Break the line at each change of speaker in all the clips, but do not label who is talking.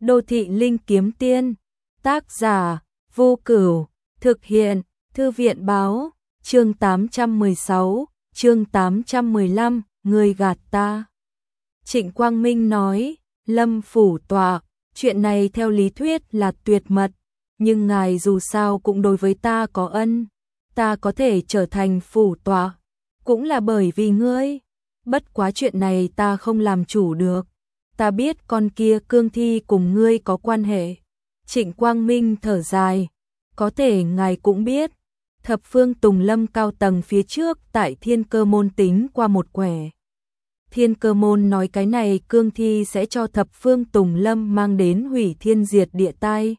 Đô thị linh kiếm tiên. Tác giả Vô Cửu. Thực hiện Thư viện báo. Chương 816, chương 815, người gạt ta. Trịnh Quang Minh nói, Lâm phủ tọa, chuyện này theo lý thuyết là tuyệt mật, nhưng ngài dù sao cũng đối với ta có ân, ta có thể trở thành phủ tọa, cũng là bởi vì ngươi. Bất quá chuyện này ta không làm chủ được, ta biết con kia cương thi cùng ngươi có quan hệ. Trịnh Quang Minh thở dài, có thể ngài cũng biết, Thập Phương Tùng Lâm cao tầng phía trước tại Thiên Cơ Môn tính qua một quẻ. Thiên Cơ Môn nói cái này cương thi sẽ cho Thập Phương Tùng Lâm mang đến hủy thiên diệt địa tai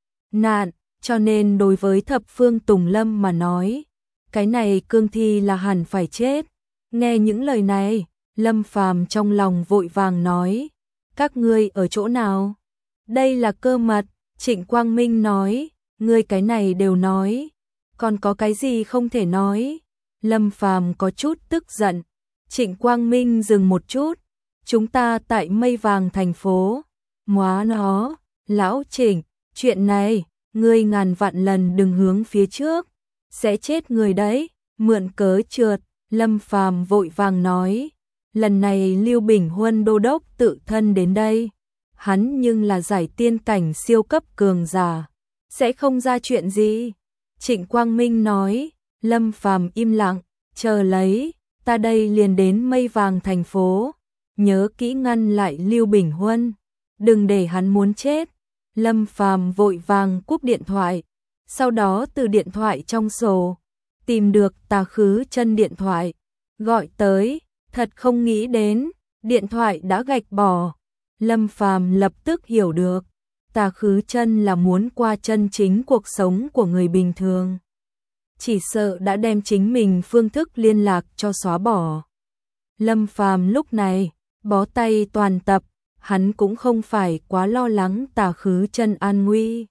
nạn, cho nên đối với Thập Phương Tùng Lâm mà nói, cái này cương thi là hẳn phải chết. Nghe những lời này, Lâm Phàm trong lòng vội vàng nói, các ngươi ở chỗ nào? Đây là cơ mật. Trịnh Quang Minh nói, ngươi cái này đều nói, còn có cái gì không thể nói? Lâm Phàm có chút tức giận. Trịnh Quang Minh dừng một chút, chúng ta tại Mây Vàng thành phố. Móa nó, lão Trịnh, chuyện này, ngươi ngàn vạn lần đừng hướng phía trước, sẽ chết người đấy. Mượn cớ trượt, Lâm Phàm vội vàng nói, lần này Lưu Bình Huân đô đốc tự thân đến đây, hắn nhưng là giải tiên cảnh siêu cấp cường giả, sẽ không ra chuyện gì. Trịnh Quang Minh nói, Lâm Phàm im lặng, chờ lấy, ta đây liền đến Mây Vàng thành phố, nhớ kỹ ngăn lại Lưu Bình Huân, đừng để hắn muốn chết. Lâm Phàm vội vàng cúp điện thoại, sau đó từ điện thoại trong sổ tìm được Tà Khứ Chân điện thoại, gọi tới, thật không nghĩ đến, điện thoại đã gạch bỏ. Lâm Phàm lập tức hiểu được, Tà Khứ Chân là muốn qua chân chính cuộc sống của người bình thường, chỉ sợ đã đem chính mình phương thức liên lạc cho xóa bỏ. Lâm Phàm lúc này bó tay toàn tập, hắn cũng không phải quá lo lắng Tà Khứ Chân an nguy.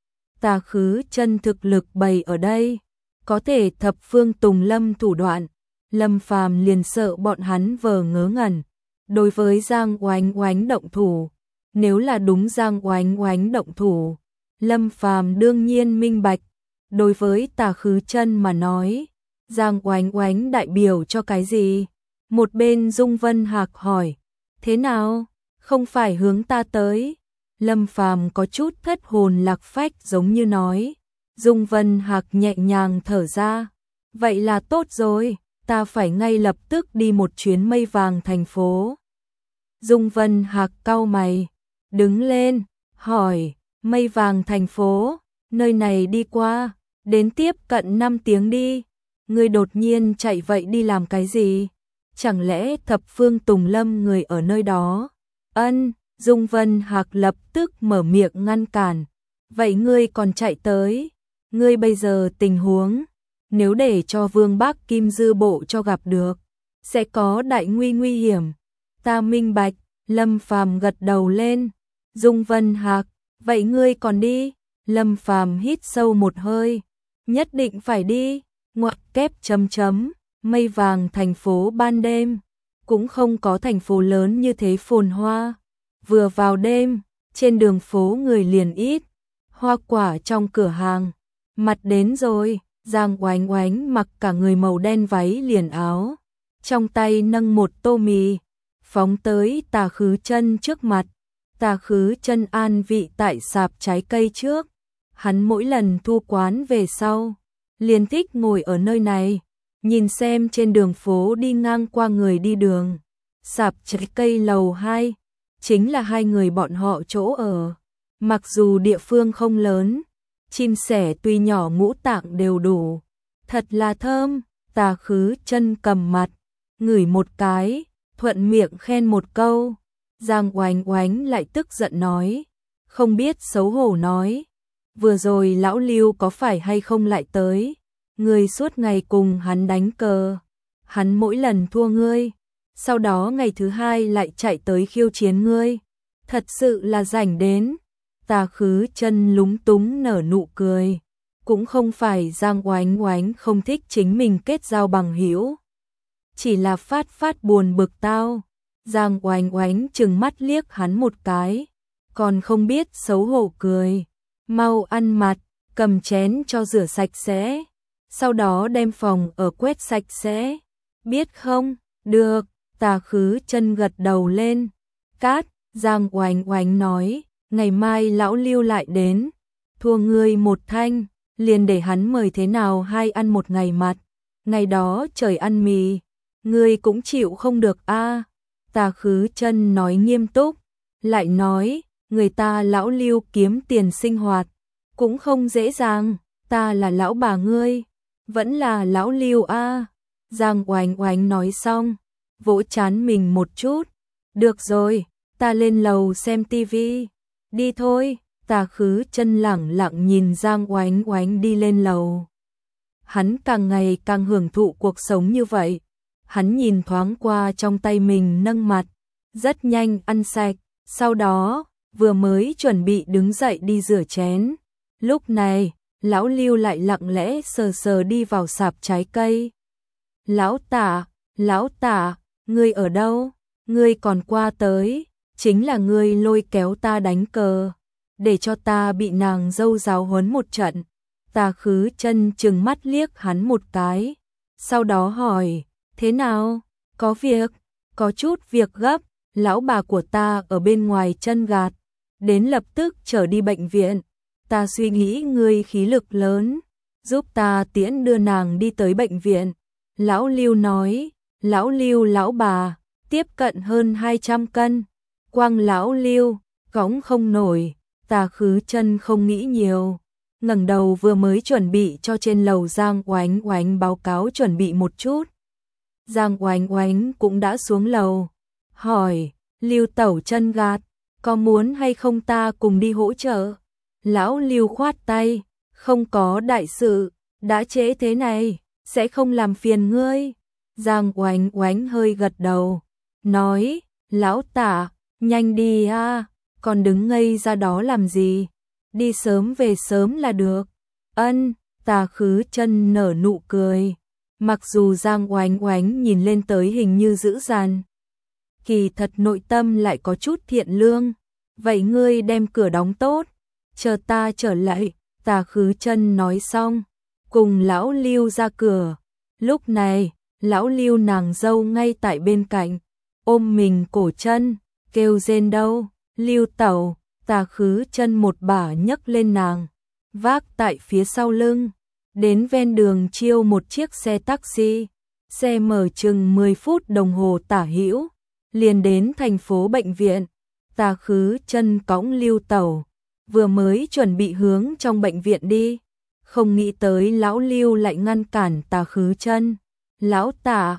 Tà Khứ Chân thực lực bày ở đây, có thể Thập Phương Tùng Lâm thủ đoạn, Lâm Phàm liền sợ bọn hắn vờ ngớ ngẩn. Đối với Giang Oánh Oánh động thủ, nếu là đúng Giang Oánh Oánh động thủ, Lâm Phàm đương nhiên minh bạch. Đối với Tà Khứ Chân mà nói, Giang Oánh Oánh đại biểu cho cái gì? Một bên Dung Vân Hạc hỏi, thế nào? Không phải hướng ta tới? Lâm Phàm có chút thất hồn lạc phách giống như nói. Dung Vân Hạc nhẹ nhàng thở ra, vậy là tốt rồi, ta phải ngay lập tức đi một chuyến Mây Vàng thành phố. Dung Vân Hạc cau mày, đứng lên, hỏi, Mây Vàng thành phố, nơi này đi qua, đến tiếp cận 5 tiếng đi. Ngươi đột nhiên chạy vậy đi làm cái gì? Chẳng lẽ Thập Phương Tùng Lâm người ở nơi đó? Ân, Dung Vân Hạc lập tức mở miệng ngăn cản. Vậy ngươi còn chạy tới? Ngươi bây giờ tình huống, nếu để cho Vương Bác Kim Dư Bộ cho gặp được, sẽ có đại nguy hiểm. Ta minh bạch. Lâm Phàm gật đầu lên. Dung Vân Hạc, vậy ngươi còn đi? Lâm Phàm hít sâu một hơi, nhất định phải đi. Ngoặc kép chấm chấm, Mây Vàng thành phố ban đêm, cũng không có thành phố lớn như thế phồn hoa. Vừa vào đêm, trên đường phố người liền ít, hoa quả trong cửa hàng, mặt đến rồi. Giang Oánh Oánh mặc cả người màu đen váy liền áo, trong tay nâng một tô mì, phóng tới Tà Khứ Chân trước mặt. Tà Khứ Chân an vị tại sạp trái cây trước, hắn mỗi lần thu quán về sau, liền thích ngồi ở nơi này, nhìn xem trên đường phố đi ngang qua người đi đường. Sạp trái cây lầu 2, chính là hai người bọn họ chỗ ở, mặc dù địa phương không lớn, chim sẻ tuy nhỏ ngũ tạng đều đủ, thật là thơm. Tà Khứ Chân cầm mặt, ngửi một cái, thuận miệng khen một câu. Giang Oánh Oánh lại tức giận nói, không biết xấu hổ nói, vừa rồi lão Lưu có phải hay không lại tới? Ngươi suốt ngày cùng hắn đánh cờ, hắn mỗi lần thua ngươi, sau đó ngày thứ hai lại chạy tới khiêu chiến ngươi, thật sự là rảnh đến. Tà Khứ Chân lúng túng nở nụ cười, cũng không phải Giang Oánh Oánh không thích chính mình kết giao bằng hữu, chỉ là phát buồn bực tao. Giang Oánh Oánh trừng mắt liếc hắn một cái, còn không biết xấu hổ cười. Mau ăn mặt, cầm chén cho rửa sạch sẽ, sau đó đem phòng ở quét sạch sẽ, biết không? Được, Tà Khứ Chân gật đầu lên. Cát, Giang Oánh Oánh nói, ngày mai lão Lưu lại đến, thua ngươi một thanh, liền để hắn mời thế nào hai ăn một ngày mặt, ngày đó trời ăn mì, ngươi cũng chịu không được a. Tà Khứ Chân nói nghiêm túc, lại nói, người ta lão Lưu kiếm tiền sinh hoạt, cũng không dễ dàng, ta là lão bà ngươi, vẫn là lão Lưu a. Giang Oánh Oánh nói xong, vỗ trán mình một chút, được rồi, ta lên lầu xem tivi, đi thôi. Tà Khứ Chân lẳng lặng nhìn Giang Oánh Oánh đi lên lầu. Hắn càng ngày càng hưởng thụ cuộc sống như vậy. Hắn nhìn thoáng qua trong tay mình nâng mặt, rất nhanh ăn sạch, sau đó vừa mới chuẩn bị đứng dậy đi rửa chén. Lúc này, lão Lưu lại lặng lẽ sờ sờ đi vào sạp trái cây. Lão Tả, ngươi ở đâu? Ngươi còn qua tới, chính là ngươi lôi kéo ta đánh cờ, để cho ta bị nàng dâu giáo huấn một trận. Tà Khứ Chân trừng mắt liếc hắn một cái, sau đó hỏi, thế nào? Có việc? Có chút việc gấp, lão bà của ta ở bên ngoài chân gạt, đến lập tức trở đi bệnh viện. Ta suy nghĩ ngươi khí lực lớn, giúp ta tiễn đưa nàng đi tới bệnh viện. Lão Lưu nói, lão Lưu lão bà, tiếp cận hơn 200 cân, quang lão Lưu, gõng không nổi. Tà Khứ Chân không nghĩ nhiều, ngẩng đầu vừa mới chuẩn bị cho trên lầu Giang Oánh Oánh báo cáo chuẩn bị một chút. Giang Oánh Oánh cũng đã xuống lầu, hỏi, Lưu tẩu chân gạt, có muốn hay không ta cùng đi hỗ trợ? Lão Lưu khoát tay, không có đại sự, đã trễ thế này, sẽ không làm phiền ngươi. Giang Oánh Oánh hơi gật đầu, nói, lão Tả, nhanh đi a, còn đứng ngây ra đó làm gì? Đi sớm về sớm là được. Ân, Tà Khứ Chân nở nụ cười. Mặc dù Giang Oánh Oánh nhìn lên tới hình như dữ dằn, kỳ thật nội tâm lại có chút thiện lương. Vậy ngươi đem cửa đóng tốt, chờ ta trở lại. Tà Khứ Chân nói xong, cùng lão Lưu ra cửa. Lúc này, lão Lưu nàng dâu ngay tại bên cạnh, ôm mình cổ chân, kêu rên đâu. Lưu tẩu, Tà Khứ Chân một bả nhấc lên nàng, vác tại phía sau lưng, đến ven đường chiêu một chiếc xe taxi. Xe mở chừng 10 phút đồng hồ tả hữu, liền đến thành phố bệnh viện. Tà Khứ Chân cõng Lưu tẩu, vừa mới chuẩn bị hướng trong bệnh viện đi, không nghĩ tới lão Lưu lại ngăn cản Tà Khứ Chân. Lão Tả,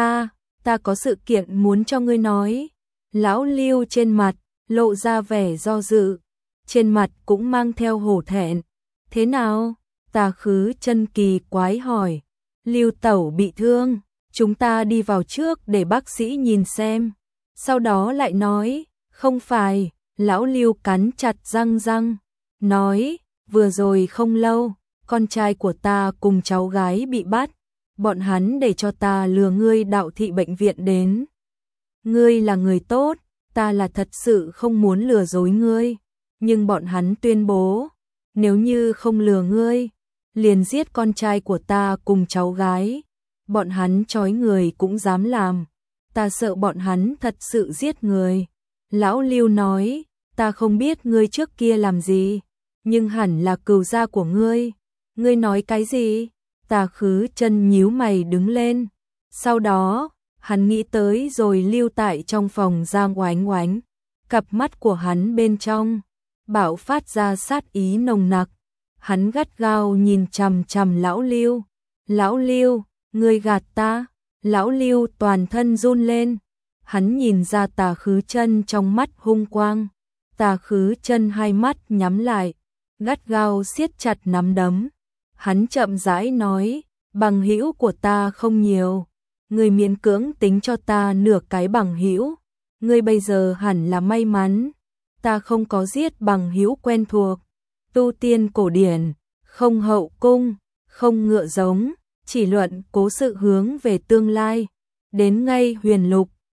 ta có sự kiện muốn cho ngươi nói. Lão Lưu trên mặt lộ ra vẻ do dự, trên mặt cũng mang theo hổ thẹn. Thế nào? Tà Khứ Chân kỳ quái hỏi. Lưu tẩu bị thương, chúng ta đi vào trước để bác sĩ nhìn xem. Sau đó lại nói, không phải. Lão Lưu cắn chặt răng, nói, vừa rồi không lâu, con trai của ta cùng cháu gái bị bắt, bọn hắn để cho ta lừa ngươi đạo thị bệnh viện đến. Ngươi là người tốt, ta là thật sự không muốn lừa dối ngươi, nhưng bọn hắn tuyên bố, nếu như không lừa ngươi, liền giết con trai của ta cùng cháu gái. Bọn hắn trói người cũng dám làm, ta sợ bọn hắn thật sự giết người. Lão Lưu nói, ta không biết ngươi trước kia làm gì, nhưng hẳn là cừu gia của ngươi. Ngươi nói cái gì? Tà Khứ Chân nhíu mày đứng lên. Sau đó, hắn nghĩ tới rồi lưu tại trong phòng Giang Oánh Oánh. Cặp mắt của hắn bên trong bạo phát ra sát ý nồng nặc. Hắn gắt gao nhìn chằm chằm lão Lưu. Lão Lưu, ngươi gạt ta. Lão Lưu toàn thân run lên. Hắn nhìn ra Tà Khứ Chân trong mắt hung quang. Tà Khứ Chân hai mắt nhắm lại, gắt gao siết chặt nắm đấm. Hắn chậm rãi nói, bằng hữu của ta không nhiều, ngươi miễn cưỡng tính cho ta nửa cái bằng hữu. Ngươi bây giờ hẳn là may mắn, ta không có giết bằng hữu quen thuộc. Tu tiên cổ điển, không hậu cung, không ngựa giống, chỉ luận cố sự hướng về tương lai. Đến ngay huyền lục,